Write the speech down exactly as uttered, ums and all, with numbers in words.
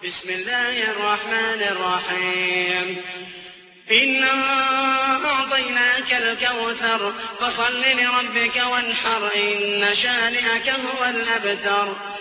بسم الله الرحمن الرحيم إنا أعطيناك الكوثر فصل لربك وانحر إن شانئك هو الأبتر